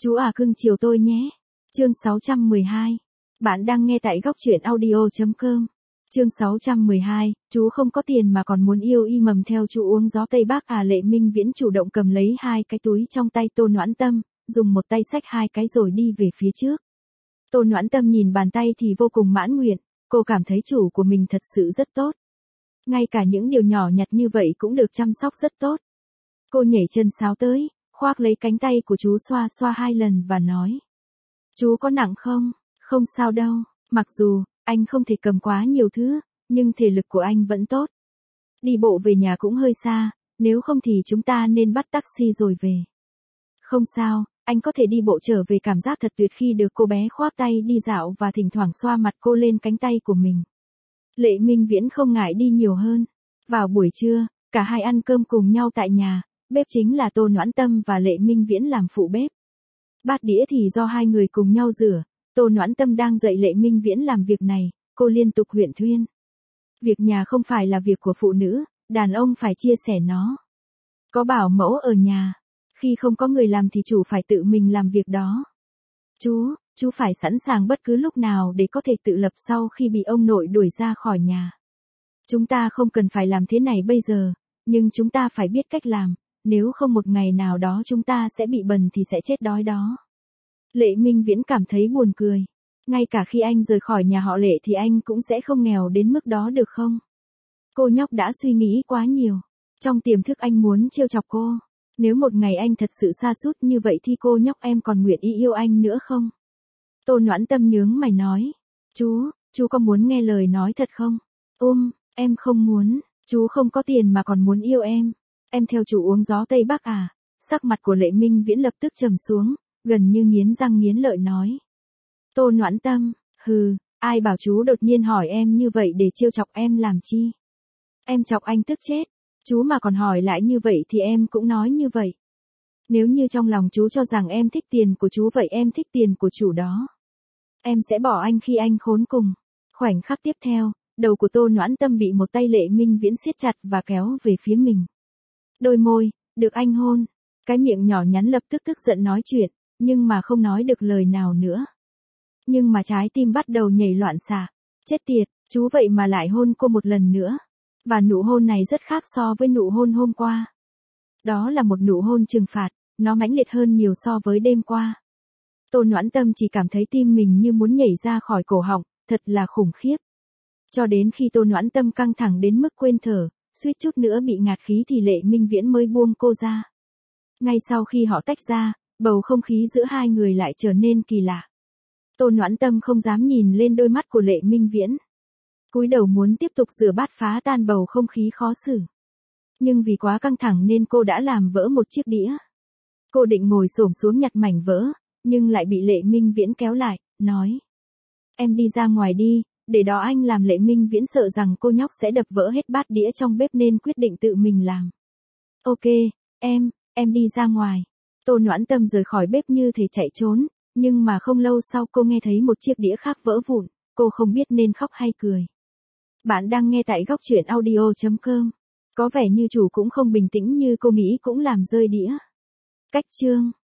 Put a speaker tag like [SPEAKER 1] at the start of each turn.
[SPEAKER 1] Chú à cưng chiều tôi nhé. Chương 612. Bạn đang nghe tại góc truyện audio.com. Chương 612, chú không có tiền mà còn muốn yêu y mầm theo chú uống gió Tây Bắc à. Lệ Minh Viễn chủ động cầm lấy hai cái túi trong tay Tô Noãn Tâm, dùng một tay xách hai cái rồi đi về phía trước. Tô Noãn Tâm nhìn bàn tay thì vô cùng mãn nguyện, cô cảm thấy chủ của mình thật sự rất tốt. Ngay cả những điều nhỏ nhặt như vậy cũng được chăm sóc rất tốt. Cô nhảy chân sáo tới, khoác lấy cánh tay của chú xoa xoa hai lần và nói. Chú có nặng không? Không sao đâu, mặc dù anh không thể cầm quá nhiều thứ, nhưng thể lực của anh vẫn tốt. Đi bộ về nhà cũng hơi xa, nếu không thì chúng ta nên bắt taxi rồi về. Không sao, anh có thể đi bộ trở về. Cảm giác thật tuyệt khi được cô bé khoác tay đi dạo và thỉnh thoảng xoa mặt cô lên cánh tay của mình. Lệ Minh Viễn không ngại đi nhiều hơn. Vào buổi trưa, cả hai ăn cơm cùng nhau tại nhà, bếp chính là Tô Noãn Tâm và Lệ Minh Viễn làm phụ bếp. Bát đĩa thì do hai người cùng nhau rửa. Tô Noãn Tâm đang dạy Lệ Minh Viễn làm việc này, cô liên tục huyễn thuyên. Việc nhà không phải là việc của phụ nữ, đàn ông phải chia sẻ nó. Có bảo mẫu ở nhà, khi không có người làm thì chủ phải tự mình làm việc đó. Chú phải sẵn sàng bất cứ lúc nào để có thể tự lập sau khi bị ông nội đuổi ra khỏi nhà. Chúng ta không cần phải làm thế này bây giờ, nhưng chúng ta phải biết cách làm, nếu không một ngày nào đó chúng ta sẽ bị bần thì sẽ chết đói đó. Lệ Minh Viễn cảm thấy buồn cười. Ngay cả khi anh rời khỏi nhà họ Lệ thì anh cũng sẽ không nghèo đến mức đó được không? Cô nhóc đã suy nghĩ quá nhiều. Trong tiềm thức anh muốn trêu chọc cô. Nếu một ngày anh thật sự sa sút như vậy thì cô nhóc em còn nguyện ý yêu anh nữa không? Tô Noãn Tâm nhướng mày nói. Chú có muốn nghe lời nói thật không? Em không muốn. Chú không có tiền mà còn muốn yêu em. Em theo chủ uống gió Tây Bắc à? Sắc mặt của Lệ Minh Viễn lập tức trầm xuống, gần như nghiến răng nghiến lợi nói. Tô Noãn Tâm, ai bảo chú đột nhiên hỏi em như vậy để trêu chọc em làm chi? Em chọc anh tức chết, chú mà còn hỏi lại như vậy thì em cũng nói như vậy. Nếu như trong lòng chú cho rằng em thích tiền của chú vậy em thích tiền của chủ đó. Em sẽ bỏ anh khi anh khốn cùng. Khoảnh khắc tiếp theo, đầu của Tô Noãn Tâm bị một tay Lệ Minh Viễn siết chặt và kéo về phía mình. Đôi môi, được anh hôn, cái miệng nhỏ nhắn lập tức tức giận nói chuyện, nhưng mà không nói được lời nào nữa. Nhưng mà trái tim bắt đầu nhảy loạn xạ. Chết tiệt, chú vậy mà lại hôn cô một lần nữa. Và nụ hôn này rất khác so với nụ hôn hôm qua. Đó là một nụ hôn trừng phạt, nó mãnh liệt hơn nhiều so với đêm qua. Tô Noãn Tâm chỉ cảm thấy tim mình như muốn nhảy ra khỏi cổ họng, thật là khủng khiếp. Cho đến khi Tô Noãn Tâm căng thẳng đến mức quên thở, suýt chút nữa bị ngạt khí thì Lệ Minh Viễn mới buông cô ra. Ngay sau khi họ tách ra, bầu không khí giữa hai người lại trở nên kỳ lạ. Tô Noãn Tâm không dám nhìn lên đôi mắt của Lệ Minh Viễn. Cúi đầu muốn tiếp tục rửa bát phá tan bầu không khí khó xử. Nhưng vì quá căng thẳng nên cô đã làm vỡ một chiếc đĩa. Cô định ngồi xổm xuống nhặt mảnh vỡ, nhưng lại bị Lệ Minh Viễn kéo lại, nói. Em đi ra ngoài đi, để đó anh làm. Lệ Minh Viễn sợ rằng cô nhóc sẽ đập vỡ hết bát đĩa trong bếp nên quyết định tự mình làm. Ok, em đi ra ngoài. Tô Noãn Tâm rời khỏi bếp như thể chạy trốn, nhưng mà không lâu sau cô nghe thấy một chiếc đĩa khác vỡ vụn, cô không biết nên khóc hay cười. Bạn đang nghe tại góc truyện audio.com. Có vẻ như chủ cũng không bình tĩnh như cô nghĩ cũng làm rơi đĩa. Cách chương